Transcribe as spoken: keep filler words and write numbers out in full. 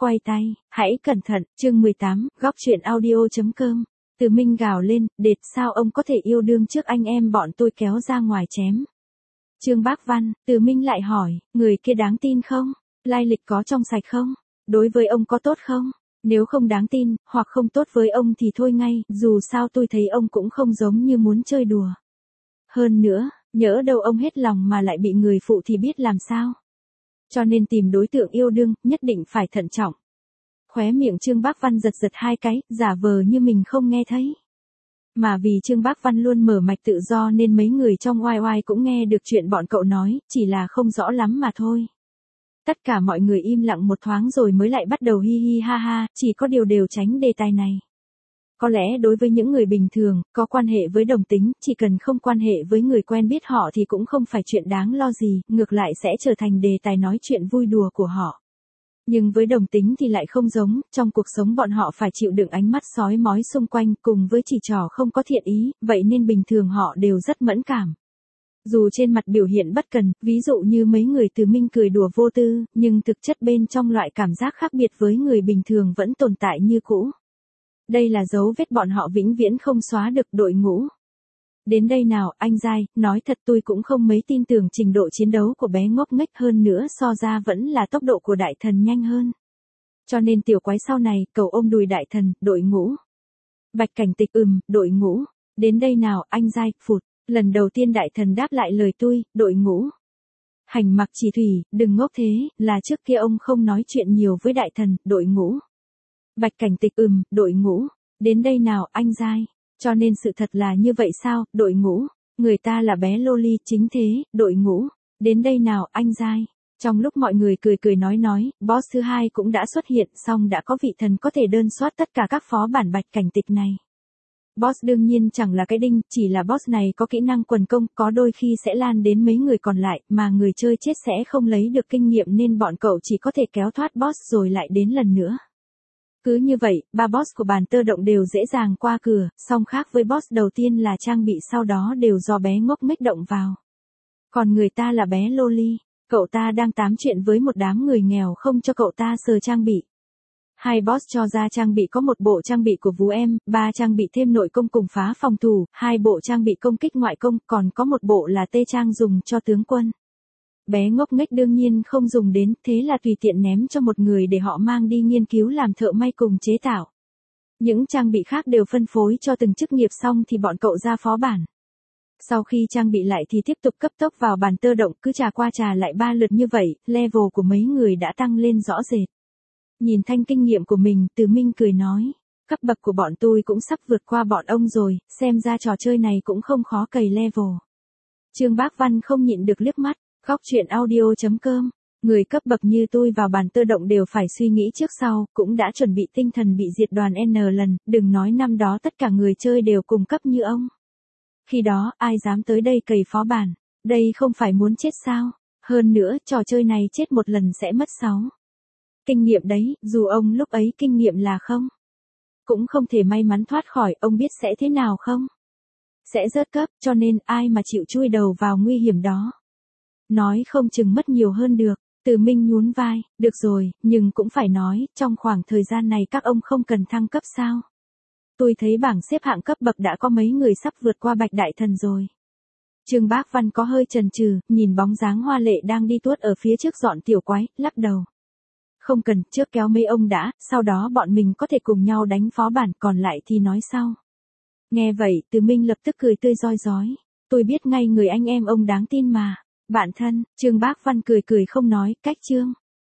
quay tay, hãy cẩn thận, chương mười tám, góc chuyện audio.com. Từ Minh gào lên, đệt sao ông có thể yêu đương trước anh em bọn tôi kéo ra ngoài chém. Trương Bác Văn, Từ Minh lại hỏi, người kia đáng tin không? Lai lịch có trong sạch không? Đối với ông có tốt không? Nếu không đáng tin, hoặc không tốt với ông thì thôi ngay, dù sao tôi thấy ông cũng không giống như muốn chơi đùa. Hơn nữa, nhỡ đâu ông hết lòng mà lại bị người phụ thì biết làm sao. Cho nên tìm đối tượng yêu đương, nhất định phải thận trọng. Khóe miệng Trương Bác Văn giật giật hai cái, giả vờ như mình không nghe thấy. Mà vì Trương Bác Văn luôn mở mạch tự do nên mấy người trong oai oai cũng nghe được chuyện bọn cậu nói, chỉ là không rõ lắm mà thôi. Tất cả mọi người im lặng một thoáng rồi mới lại bắt đầu hi hi ha ha, chỉ có điều đều tránh đề tài này. Có lẽ đối với những người bình thường, có quan hệ với đồng tính, chỉ cần không quan hệ với người quen biết họ thì cũng không phải chuyện đáng lo gì, ngược lại sẽ trở thành đề tài nói chuyện vui đùa của họ. Nhưng với đồng tính thì lại không giống, trong cuộc sống bọn họ phải chịu đựng ánh mắt sói mói xung quanh cùng với chỉ trỏ không có thiện ý, vậy nên bình thường họ đều rất mẫn cảm. Dù trên mặt biểu hiện bất cần, ví dụ như mấy người Từ Minh cười đùa vô tư, nhưng thực chất bên trong loại cảm giác khác biệt với người bình thường vẫn tồn tại như cũ. Đây là dấu vết bọn họ vĩnh viễn không xóa được. Đội ngũ. Đến đây nào, anh giai, nói thật tôi cũng không mấy tin tưởng trình độ chiến đấu của bé ngốc nghếch, hơn nữa so ra vẫn là tốc độ của đại thần nhanh hơn. Cho nên tiểu quái sau này, cầu ôm đùi đại thần. Đội ngũ. Bạch Cảnh Tịch ừm, đội ngũ. Đến đây nào, anh giai, phụt. Lần đầu tiên đại thần đáp lại lời tôi. Đội ngũ. Hành Mặc Chỉ Thủy, đừng ngốc thế, là trước kia ông không nói chuyện nhiều với đại thần. Đội ngũ. Bạch Cảnh Tịch ừm, đội ngũ. Đến đây nào, anh giai. Cho nên sự thật là như vậy sao, đội ngũ. Người ta là bé loli chính thế, đội ngũ. Đến đây nào, anh giai. Trong lúc mọi người cười cười nói nói, boss thứ hai cũng đã xuất hiện, xong đã có vị thần có thể đơn soát tất cả các phó bản Bạch Cảnh Tịch này. Boss đương nhiên chẳng là cái đinh, chỉ là boss này có kỹ năng quần công, có đôi khi sẽ lan đến mấy người còn lại, mà người chơi chết sẽ không lấy được kinh nghiệm nên bọn cậu chỉ có thể kéo thoát boss rồi lại đến lần nữa. Cứ như vậy, ba boss của bàn tơ động đều dễ dàng qua cửa, song khác với boss đầu tiên là trang bị sau đó đều do bé ngốc nghếch động vào. Còn người ta là bé loli, cậu ta đang tám chuyện với một đám người nghèo không cho cậu ta sờ trang bị. Hai boss cho ra trang bị có một bộ trang bị của vú em, ba trang bị thêm nội công cùng phá phòng thủ, hai bộ trang bị công kích ngoại công, còn có một bộ là tê trang dùng cho tướng quân. Bé ngốc nghếch đương nhiên không dùng đến, thế là tùy tiện ném cho một người để họ mang đi nghiên cứu làm thợ may cùng chế tạo. Những trang bị khác đều phân phối cho từng chức nghiệp xong thì bọn cậu ra phó bản. Sau khi trang bị lại thì tiếp tục cấp tốc vào bàn tơ động, cứ trà qua trà lại ba lượt như vậy, level của mấy người đã tăng lên rõ rệt. Nhìn thanh kinh nghiệm của mình, Từ Minh cười nói, cấp bậc của bọn tôi cũng sắp vượt qua bọn ông rồi, xem ra trò chơi này cũng không khó cày level. Trương Bác Văn không nhịn được liếc mắt. Góc chuyện audio.com. Người cấp bậc như tôi vào bàn tơ động đều phải suy nghĩ trước sau, cũng đã chuẩn bị tinh thần bị diệt đoàn N lần, đừng nói năm đó tất cả người chơi đều cùng cấp như ông. Khi đó, ai dám tới đây cày phó bản, đây không phải muốn chết sao, hơn nữa, trò chơi này chết một lần sẽ mất sáu. Kinh nghiệm đấy, dù ông lúc ấy kinh nghiệm là không. Cũng không thể may mắn thoát khỏi, ông biết sẽ thế nào không? Sẽ rớt cấp, cho nên ai mà chịu chui đầu vào nguy hiểm đó. Nói không chừng mất nhiều hơn được. Từ Minh nhún vai, được rồi, nhưng cũng phải nói, trong khoảng thời gian này các ông không cần thăng cấp sao. Tôi thấy bảng xếp hạng cấp bậc đã có mấy người sắp vượt qua Bạch Đại Thần rồi. Trương Bác Văn có hơi chần chừ, nhìn bóng dáng hoa lệ đang đi tuốt ở phía trước dọn tiểu quái, lắc đầu. Không cần, trước kéo mấy ông đã, sau đó bọn mình có thể cùng nhau đánh phó bản, còn lại thì nói sau. Nghe vậy, Từ Minh lập tức cười tươi rói rói. Tôi biết ngay người anh em ông đáng tin mà. Bạn thân, Trương Bác Văn cười cười không nói, cách Trương.